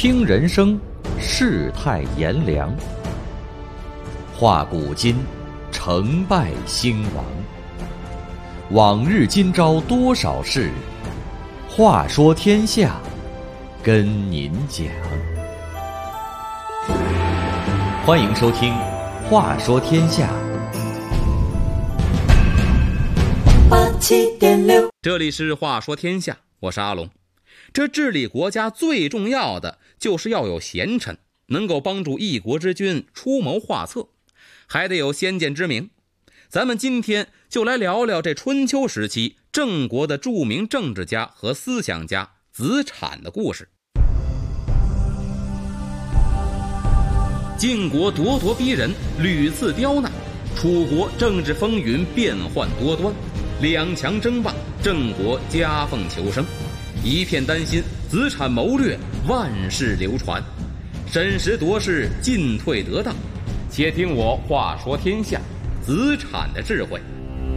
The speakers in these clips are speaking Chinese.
听人生，世态炎凉；话古今，成败兴亡。往日今朝多少事，话说天下，跟您讲。欢迎收听《话说天下》。 这里是话说天下，我是阿龙。这治理国家最重要的就是要有贤臣，能够帮助一国之君出谋划策，还得有先见之明。咱们今天就来聊聊这春秋时期郑国的著名政治家和思想家子产的故事。晋国咄咄逼人，屡次刁难；楚国政治风云，变幻多端。两强争霸，郑国夹缝求生，一片担心，子产谋略，万世流传。审时度势，进退得当。且听我话说天下，子产的智慧。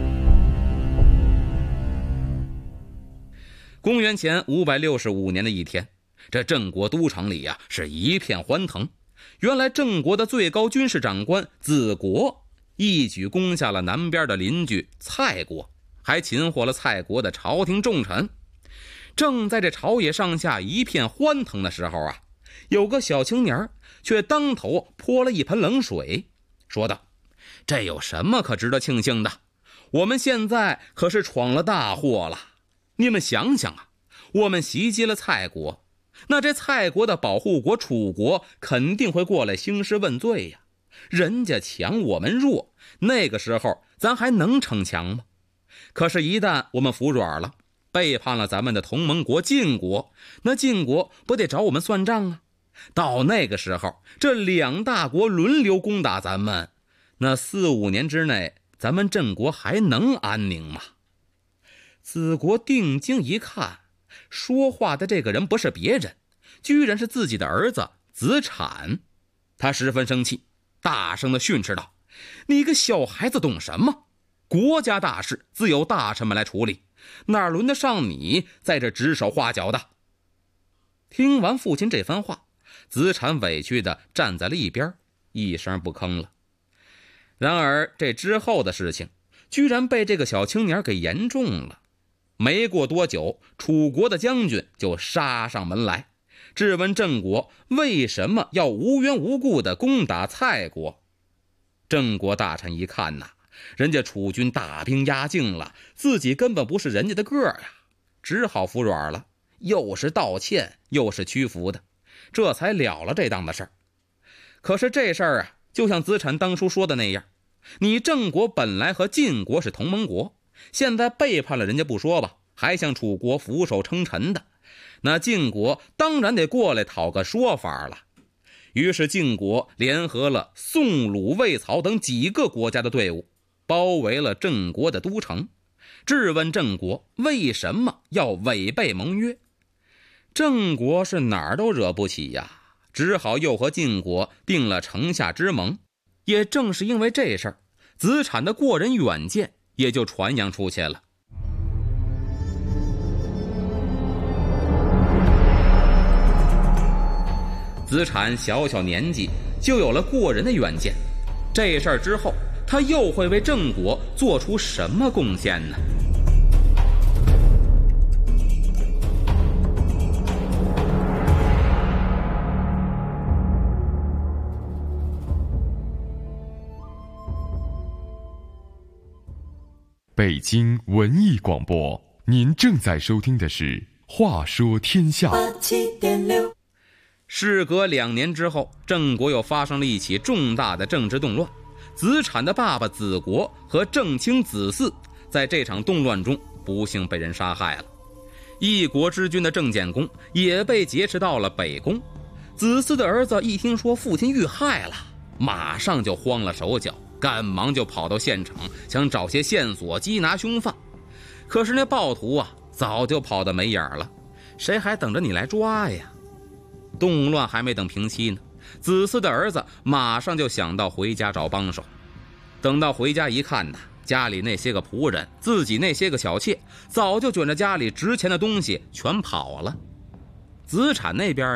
公元前565年的一天，这郑国都城里是一片欢腾。原来郑国的最高军事长官子国一举攻下了南边的邻居蔡国，还擒获了蔡国的朝廷重臣。正在这朝野上下一片欢腾的时候有个小青年却当头泼了一盆冷水，说道：这有什么可值得庆幸的？我们现在可是闯了大祸了。你们想想我们袭击了蔡国，那这蔡国的保护国楚国肯定会过来兴师问罪呀。人家强我们弱，那个时候咱还能逞强吗？可是一旦我们服软了，背叛了咱们的同盟国晋国，那晋国不得找我们算账啊？到那个时候，这两大国轮流攻打咱们，那4-5年之内，咱们郑国还能安宁吗？子国定睛一看，说话的这个人不是别人，居然是自己的儿子子产。他十分生气，大声地训斥道：你个小孩子懂什么？国家大事自有大臣们来处理，哪轮得上你在这指手画脚的？听完父亲这番话，子产委屈地站在了一边，一声不吭了。然而这之后的事情居然被这个小青年给言中了。没过多久，楚国的将军就杀上门来，质问郑国为什么要无缘无故地攻打蔡国。郑国大臣一看人家楚军大兵压境了，自己根本不是人家的个儿只好服软了，又是道歉又是屈服的，这才了了这档子事儿。可是这事儿就像子产当初说的那样，你郑国本来和晋国是同盟国，现在背叛了人家不说吧，还向楚国俯首称臣的，那晋国当然得过来讨个说法了。于是晋国联合了宋、鲁、魏、曹等几个国家的队伍，包围了郑国的都城，质问郑国为什么要违背盟约。郑国是哪儿都惹不起只好又和晋国定了城下之盟。也正是因为这事儿，子产的过人远见也就传扬出去了。子产小小年纪就有了过人的远见，这事儿之后他又会为郑国做出什么贡献呢？ 北京文艺广播，您正在收听的是《话说天下》。 事隔2年之后，郑国又发生了一起重大的政治动乱。子产的爸爸子国和郑卿子嗣在这场动乱中不幸被人杀害了。一国之君的郑简公也被劫持到了北宫。子嗣的儿子一听说父亲遇害了，马上就慌了手脚，赶忙就跑到县城，想找些线索缉拿凶犯。可是那暴徒早就跑得没影了，谁还等着你来抓呀？动乱还没等平息呢，子嗣的儿子马上就想到回家找帮手。等到回家一看家里那些个仆人，自己那些个小妾早就卷着家里值钱的东西全跑了。子产那边呢，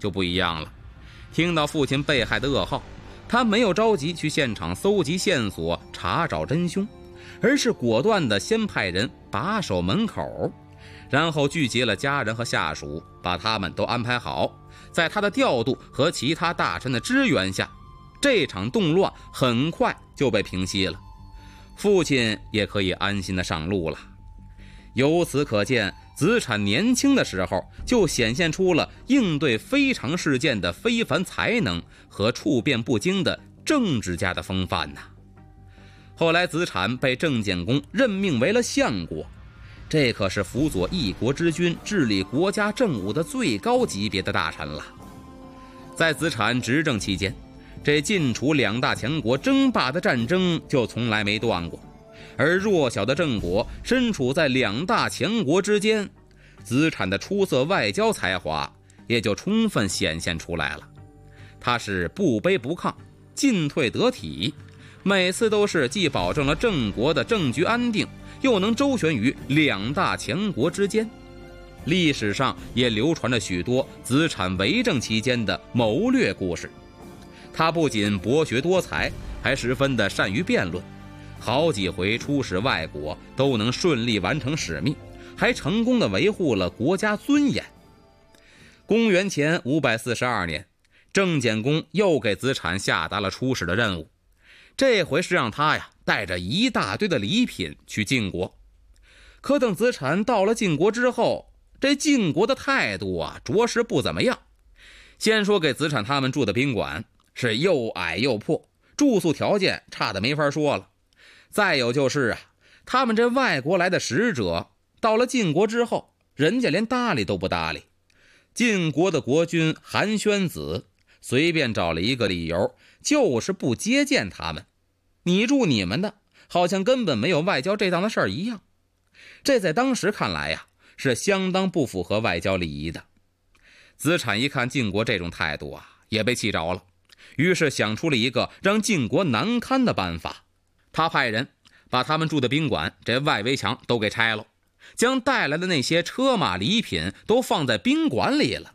就不一样了，听到父亲被害的噩耗，他没有着急去现场搜集线索查找真凶，而是果断地先派人把守门口，然后聚集了家人和下属，把他们都安排好。在他的调度和其他大臣的支援下，这场动乱很快就被平息了，父亲也可以安心地上路了。由此可见，子产年轻的时候就显现出了应对非常事件的非凡才能和处变不惊的政治家的风范呐。后来子产被郑简公任命为了相国，这可是辅佐一国之君治理国家政务的最高级别的大臣了。在子产执政期间，这晋楚两大强国争霸的战争就从来没断过，而弱小的郑国身处在两大强国之间，子产的出色外交才华也就充分显现出来了。他是不卑不亢，进退得体，每次都是既保证了郑国的政局安定，又能周旋于两大强国之间。历史上也流传着许多子产为政期间的谋略故事。他不仅博学多才，还十分的善于辩论，好几回出使外国都能顺利完成使命，还成功的维护了国家尊严。公元前542年，郑简公又给子产下达了出使的任务，这回是让他带着一大堆的礼品去晋国。可等子产到了晋国之后，这晋国的态度着实不怎么样。先说给子产他们住的宾馆是又矮又破，住宿条件差的没法说了。再有就是他们这外国来的使者到了晋国之后，人家连搭理都不搭理。晋国的国君韩宣子随便找了一个理由，就是不接见他们。你住你们的，好像根本没有外交这档的事儿一样。这在当时看来是相当不符合外交礼仪的。子产一看晋国这种态度也被气着了，于是想出了一个让晋国难堪的办法。他派人把他们住的宾馆这外围墙都给拆了，将带来的那些车马礼品都放在宾馆里了。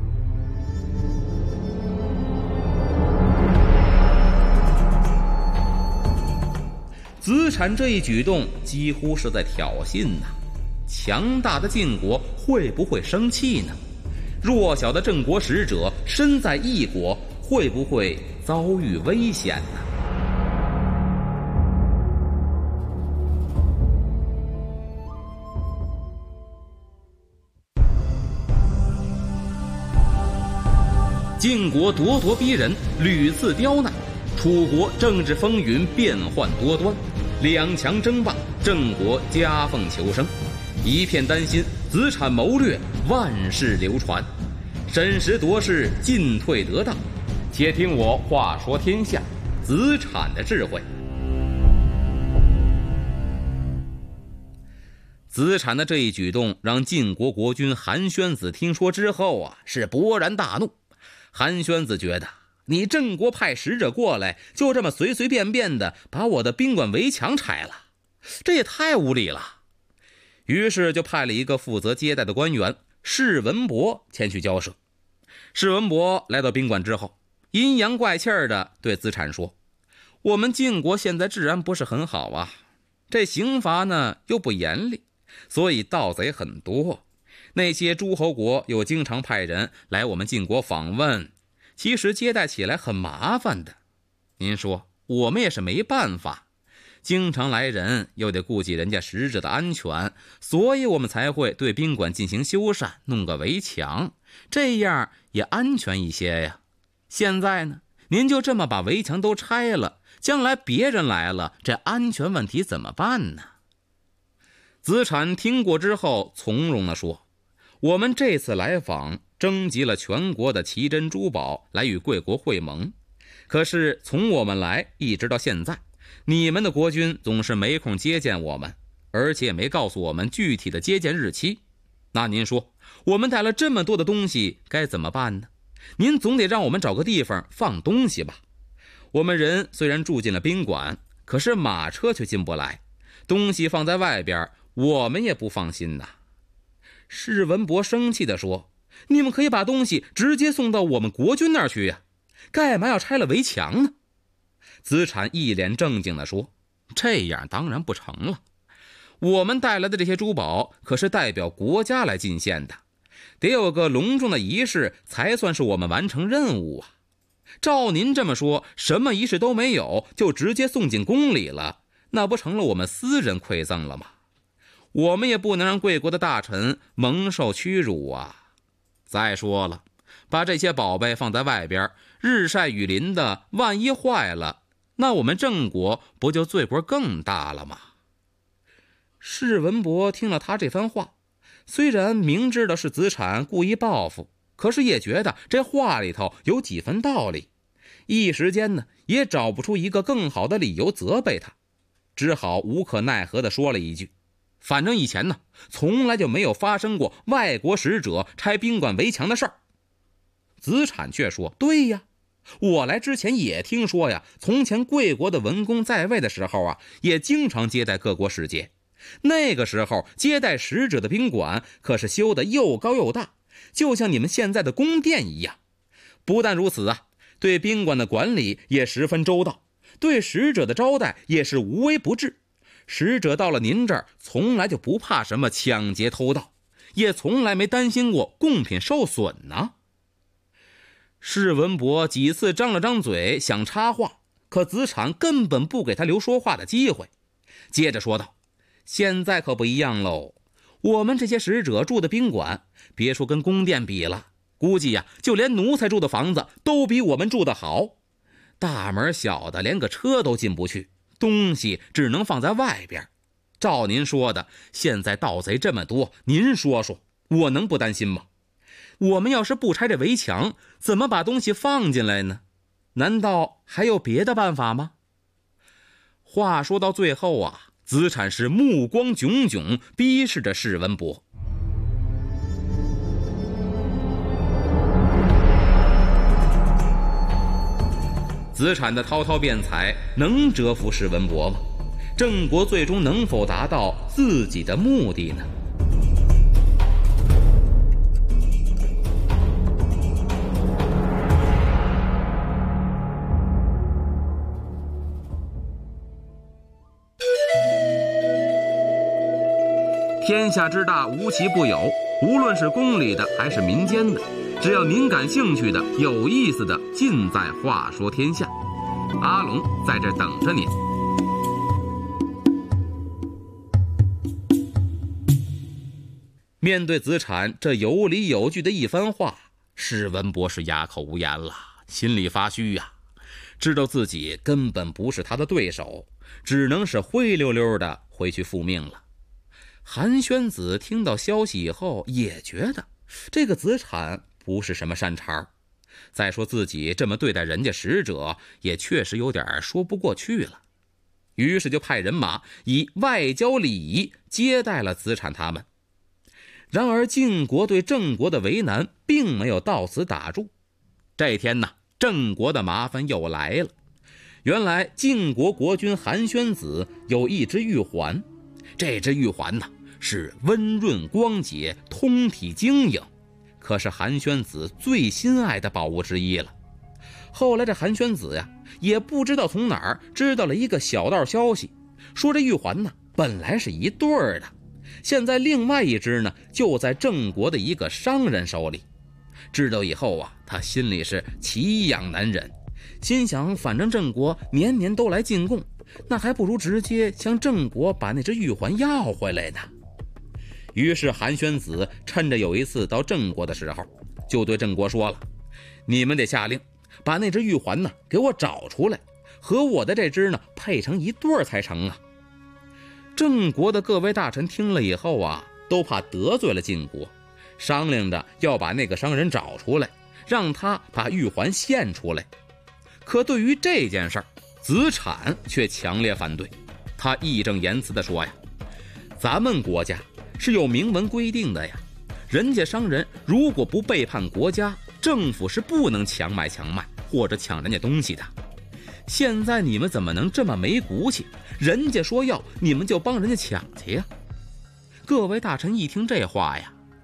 子产这一举动几乎是在挑衅呐！强大的晋国会不会生气呢？弱小的郑国使者身在异国，会不会遭遇危险呢？晋国咄咄逼人，屡次刁难；楚国政治风云，变幻多端。两强争霸，郑国夹缝求生，一片担心，子产谋略万世流传，审时度势，进退得当。且听我话说天下，子产的智慧。子产的这一举动让晋国国君韩宣子听说之后是勃然大怒。韩宣子觉得你郑国派使者过来，就这么随随便便的把我的宾馆围墙拆了，这也太无礼了。于是就派了一个负责接待的官员士文伯前去交涉。士文伯来到宾馆之后，阴阳怪气的对子产说：我们晋国现在治安不是很好这刑罚呢又不严厉，所以盗贼很多。那些诸侯国又经常派人来我们晋国访问，其实接待起来很麻烦的。您说我们也是没办法，经常来人又得顾及人家使者的安全，所以我们才会对宾馆进行修缮，弄个围墙，这样也安全一些呀。现在呢，您就这么把围墙都拆了，将来别人来了，这安全问题怎么办呢？子产听过之后从容地说：我们这次来访征集了全国的奇珍珠宝来与贵国会盟，可是从我们来一直到现在，你们的国君总是没空接见我们，而且也没告诉我们具体的接见日期。那您说我们带了这么多的东西该怎么办呢？您总得让我们找个地方放东西吧。我们人虽然住进了宾馆，可是马车却进不来，东西放在外边我们也不放心呐。士文伯生气地说： 你们可以把东西直接送到我们国军那儿去呀，干嘛要拆了围墙呢？子产一脸正经地说，这样当然不成了。我们带来的这些珠宝可是代表国家来进献的，得有个隆重的仪式才算是我们完成任务啊。照您这么说，什么仪式都没有就直接送进宫里了，那不成了我们私人馈赠了吗？我们也不能让贵国的大臣蒙受屈辱啊。再说了，把这些宝贝放在外边，日晒雨淋的，万一坏了，那我们郑国不就罪过更大了吗？士文伯听了他这番话，虽然明知道是子产故意报复，可是也觉得这话里头有几分道理，一时间呢也找不出一个更好的理由责备他，只好无可奈何地说了一句，反正以前呢从来就没有发生过外国使者拆宾馆围墙的事儿。子产却说，对呀，我来之前也听说呀，从前贵国的文公在位的时候啊，也经常接待各国使节，那个时候接待使者的宾馆可是修得又高又大，就像你们现在的宫殿一样。不但如此啊，对宾馆的管理也十分周到，对使者的招待也是无微不至。使者到了您这儿，从来就不怕什么抢劫偷盗，也从来没担心过贡品受损呢。士文伯几次张了张嘴想插话，可子产根本不给他留说话的机会，接着说道，现在可不一样喽，我们这些使者住的宾馆，别说跟宫殿比了，估计呀，就连奴才住的房子都比我们住的好。大门小的连个车都进不去，东西只能放在外边。照您说的，现在盗贼这么多，您说说，我能不担心吗？我们要是不拆这围墙，怎么把东西放进来呢？难道还有别的办法吗？话说到最后啊，子产是目光炯炯，逼视着士文伯。子产的滔滔辩才能折服士文伯吗？郑国最终能否达到自己的目的呢？天下之大，无奇不有，无论是宫里的还是民间的，只要您感兴趣的、有意思的，尽在话说天下。阿龙在这等着您。面对子产这有理有据的一番话，士文伯是哑口无言了，心里发虚呀，知道自己根本不是他的对手，只能是灰溜溜的回去复命了。韩宣子听到消息以后，也觉得这个子产不是什么善茬，再说自己这么对待人家使者，也确实有点说不过去了，于是就派人马以外交礼仪接待了子产他们。然而晋国对郑国的为难并没有到此打住，这天呢，郑国的麻烦又来了。原来晋国国君韩宣子有一只玉环，这只玉环呢是温润光洁，通体晶莹，可是韩宣子最心爱的宝物之一了。后来这韩宣子呀，也不知道从哪儿知道了一个小道消息，说这玉环呢本来是一对儿的，现在另外一只呢就在郑国的一个商人手里。知道以后啊，他心里是奇痒难忍，心想反正郑国年年都来进贡，那还不如直接向郑国把那只玉环要回来呢。于是韩宣子趁着有一次到郑国的时候，就对郑国说了，你们得下令把那只玉环呢给我找出来，和我的这只呢配成一对才成啊。郑国的各位大臣听了以后啊，都怕得罪了晋国，商量着要把那个商人找出来，让他把玉环献出来。可对于这件事儿，子产却强烈反对。他义正言辞地说呀，咱们国家是有明文规定的呀，人家商人如果不背叛国家，政府是不能强买或者抢人家东西的。现在你们怎么能这么没骨气，人家说要你们就帮人家抢去呀？各位大臣一听这话呀，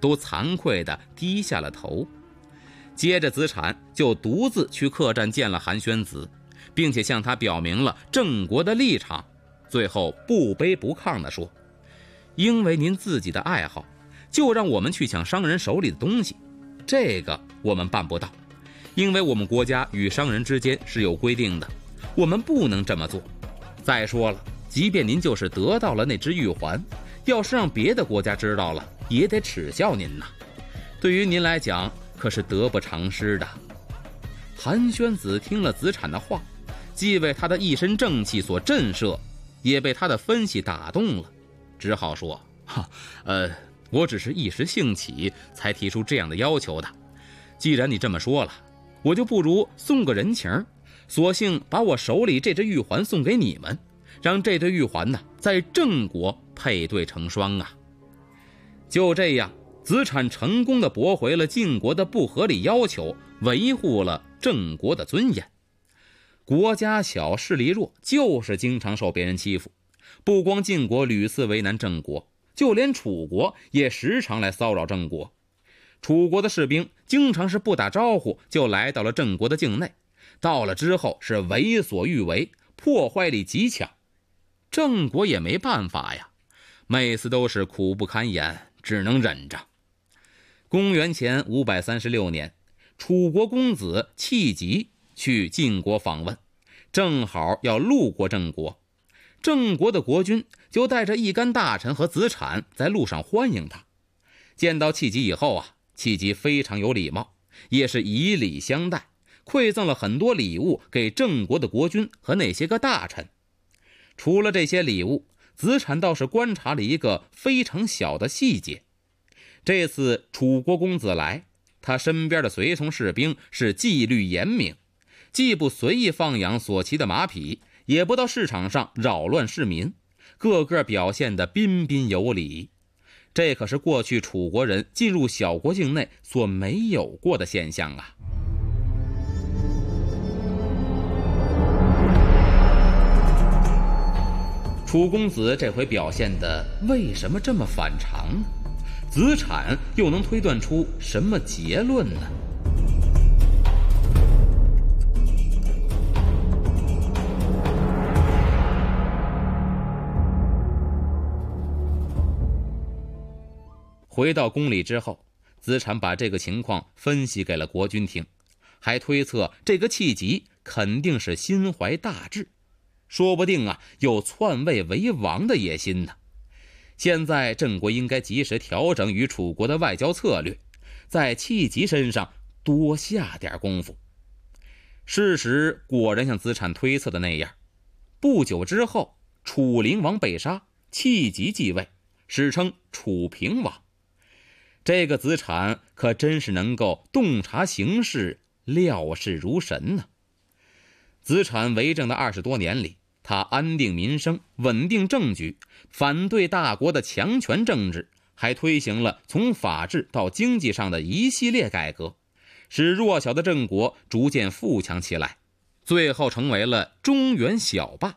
都惭愧地低下了头。接着子产就独自去客栈见了韩宣子，并且向他表明了郑国的立场，最后不卑不亢地说，因为您自己的爱好，就让我们去抢商人手里的东西，这个我们办不到，因为我们国家与商人之间是有规定的，我们不能这么做。再说了，即便您就是得到了那只玉环，要是让别的国家知道了，也得耻笑您呐。对于您来讲，可是得不偿失的。韩宣子听了子产的话，既为他的一身正气所震慑，也被他的分析打动了，只好说，我只是一时兴起才提出这样的要求的。既然你这么说了，我就不如送个人情，索性把我手里这只玉环送给你们，让这对玉环在郑国配对成双啊。就这样，子产成功地驳回了晋国的不合理要求，维护了郑国的尊严。国家小势力弱，就是经常受别人欺负。不光晋国屡次为难郑国，就连楚国也时常来骚扰郑国。楚国的士兵经常是不打招呼就来到了郑国的境内，到了之后是为所欲为，破坏力极强。郑国也没办法呀，每次都是苦不堪言，只能忍着。公元前536年，楚国公子戚吉去晋国访问，正好要路过郑国。郑国的国君就带着一干大臣和子产在路上欢迎他。见到戚吉以后戚吉非常有礼貌，也是以礼相待，馈赠了很多礼物给郑国的国君和那些个大臣。除了这些礼物，子产倒是观察了一个非常小的细节。这次楚国公子来，他身边的随从士兵是纪律严明，既不随意放养所骑的马匹，也不到市场上扰乱市民，个个表现得彬彬有礼。这可是过去楚国人进入小国境内所没有过的现象啊。楚公子这回表现的为什么这么反常呢？子产又能推断出什么结论呢？回到宫里之后，子产把这个情况分析给了国君听，还推测这个戚吉肯定是心怀大志，说不定有篡位为王的野心呢。现在郑国应该及时调整与楚国的外交策略，在戚吉身上多下点功夫。事实果然像子产推测的那样，不久之后，楚灵王被杀，戚吉继位，史称楚平王。这个子产可真是能够洞察形势，料事如神呢。子产为政的20多年里，他安定民生，稳定政局，反对大国的强权政治，还推行了从法治到经济上的一系列改革，使弱小的郑国逐渐富强起来，最后成为了中原小霸。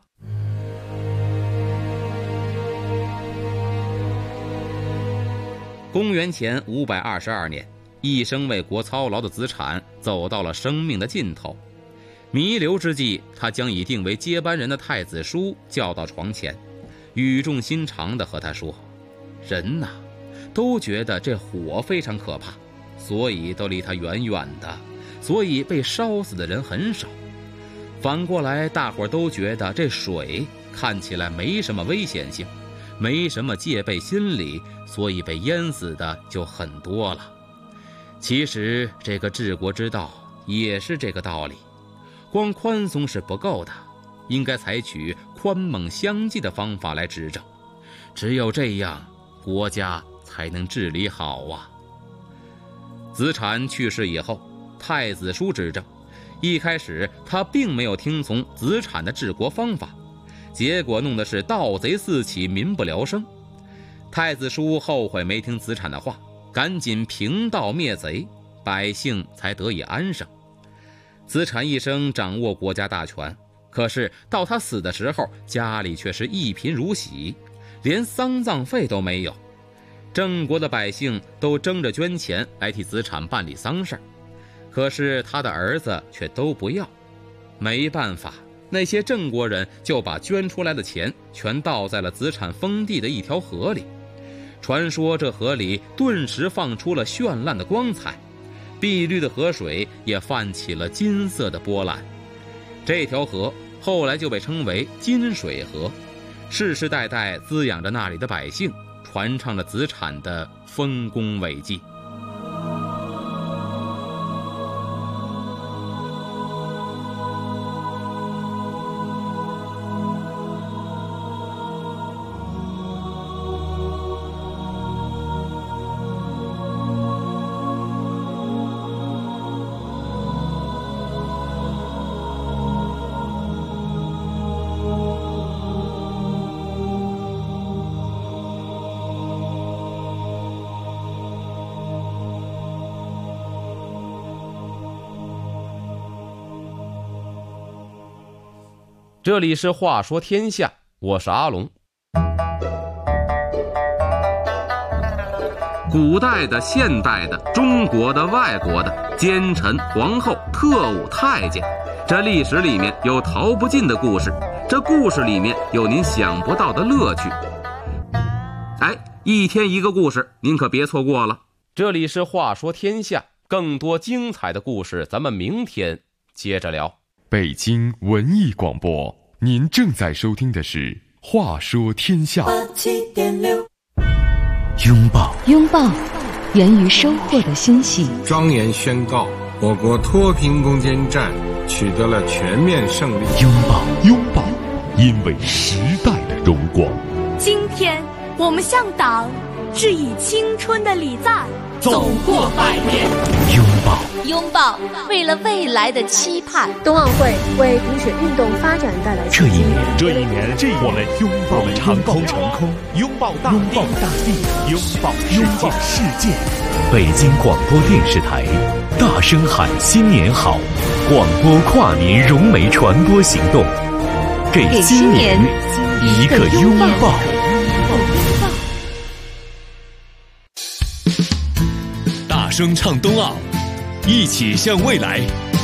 公元前522年，一生为国操劳的子产走到了生命的尽头。弥留之际，他将已定为接班人的太子叔叫到床前，语重心长地和他说，人都觉得这火非常可怕，所以都离他远远的，所以被烧死的人很少。反过来，大伙都觉得这水看起来没什么危险性，没什么戒备心理，所以被淹死的就很多了。其实这个治国之道也是这个道理，光宽松是不够的，应该采取宽猛相济的方法来执政，只有这样，国家才能治理好啊。子产去世以后，太子叔执政，一开始他并没有听从子产的治国方法，结果弄得是盗贼四起，民不聊生。太子叔后悔没听子产的话，赶紧平盗灭贼，百姓才得以安生。子产一生掌握国家大权，可是到他死的时候，家里却是一贫如洗，连丧葬费都没有。 郑国的百姓都争着捐钱来替子产办理丧事，可是他的儿子却都不要。没办法，那些郑国人就把捐出来的钱全倒在了子产封地的一条河里。传说这河里顿时放出了绚烂的光彩，碧绿的河水也泛起了金色的波澜。这条河后来就被称为金水河，世世代代滋养着那里的百姓，传唱着子产的丰功伟绩。这里是话说天下，我是阿龙。古代的、现代的、中国的、外国的，奸臣、皇后、特务、太监，这历史里面有逃不尽的故事，这故事里面有您想不到的乐趣。一天一个故事，您可别错过了。这里是话说天下，更多精彩的故事咱们明天接着聊。 北京文艺广播，您正在收听的是《话说天下》。 拥抱，源于收获的欣喜。 庄严宣告，我国脱贫攻坚战取得了全面胜利。 拥抱，因为时代的荣光。 今天我们向党致以青春的礼赞，走过100年。 拥抱，为了未来的期盼。 冬奥会为冰雪运动发展带来这一年，我们拥抱长空，拥抱大地，拥抱世界。 北京广播电视台大声喊新年好，广播跨年融媒传播行动，给新年一个拥抱。大声唱冬奥，一起向未来。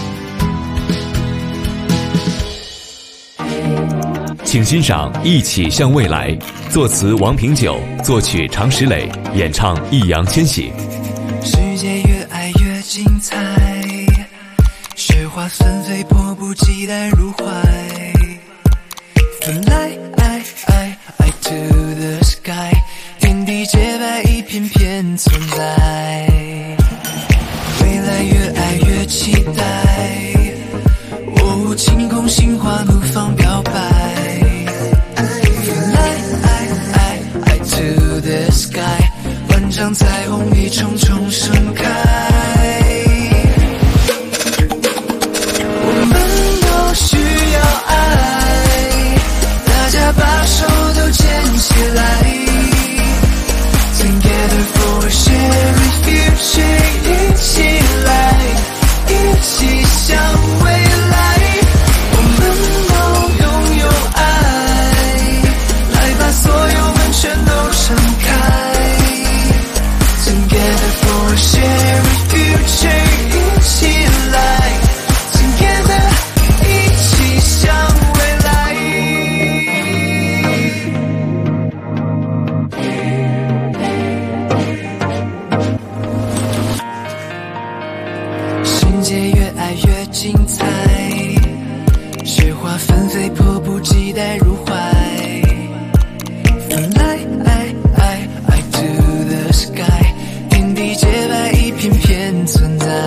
请欣赏《一起向未来》，作词王平久，作曲常石磊，演唱易烊千玺。 世界越爱越精彩，雪花纷飞，迫不及待入怀。Fly to the sky， 天地洁白，一片片存在。未来越爱越期待，我晴空心花怒放表白。Fly to the sky， 万丈彩虹一重重盛开。我们都需要爱，大家把手都牵起来。Together for a shared future， 一起来，一起向未来。我们都拥有爱，来把所有门全都敞开。Together for a shared future， 一起来 ，Together 一起向未来。世界越爱越精彩，雪花纷飞，迫不及待入怀。Fly to the sky， 天地洁白，一片片存在。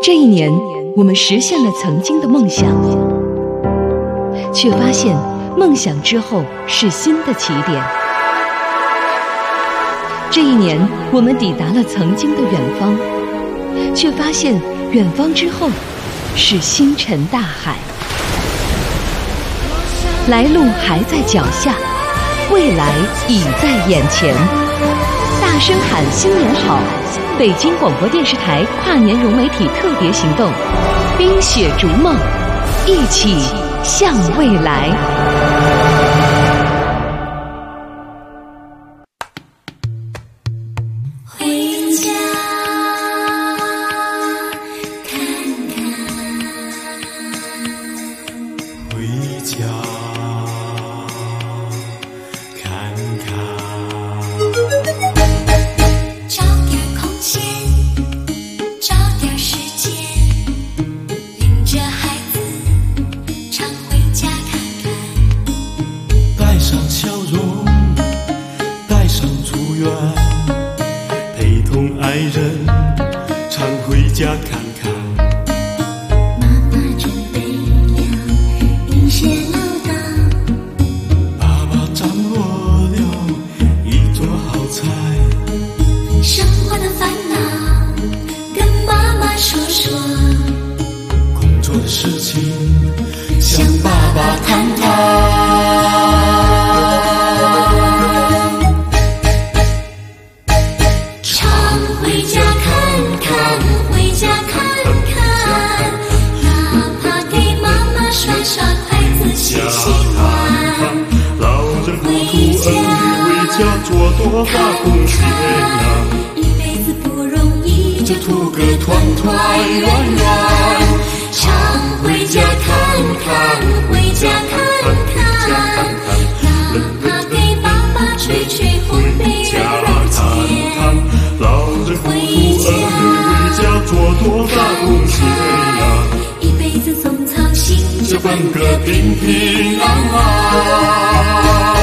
这一年，我们实现了曾经的梦想，却发现梦想之后是新的起点。这一年，我们抵达了曾经的远方，却发现远方之后是星辰大海。来路还在脚下，未来已在眼前。大声喊新年好！北京广播电视台跨年融媒体特别行动，冰雪逐梦，一起向未来。 回家看看，回家看看。找点空闲，找点时间，领着孩子常回家看看。带上笑容，带上祝愿，陪同爱人常回家看看。妈妈准备了一些唠叨，爸爸掌握了一桌好菜。生活的烦恼跟妈妈说说，工作的事情向爸爸谈谈。常回家看看，回家看看，哪怕给妈妈刷刷筷子洗洗碗。老人糊涂儿女为家做多大贡献呀，一辈子不容易，就图个团团圆圆。常回家看看，回家看看，哪怕给爸爸吹吹烘焙热钱。老人糊涂儿女为家做多大贡献呀，一辈子总操心，就奔个平平安安。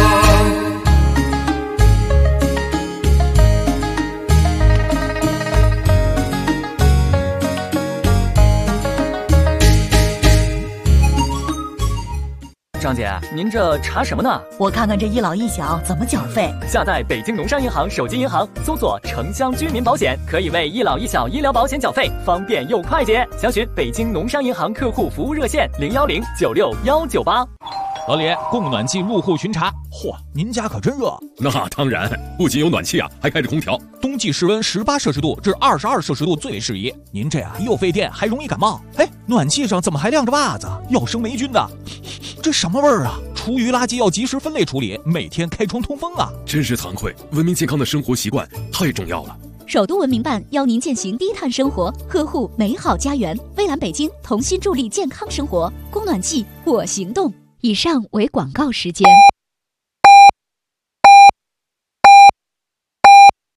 张姐，您这查什么呢？ 我看看这一老一小怎么缴费。 下载北京农商银行手机银行，搜索城乡居民保险，可以为一老一小医疗保险缴费，方便又快捷。详询北京农商银行客户服务热线010969198。 老李，供暖气入户巡查。嚯，您家可真热。 那当然，不仅有暖气啊，还开着空调。 冬季室温18摄氏度至22摄氏度最为适宜。您这啊又费电还容易感冒。哎，暖气上怎么还晾着袜子？要生霉菌的。这什么味儿啊？厨余垃圾要及时分类处理，每天开窗通风啊！ 真是惭愧，文明健康的生活习惯太重要了。 首都文明办邀您践行低碳生活，呵护美好家园。蔚蓝北京同心助力健康生活，供暖气我行动。以上为广告时间。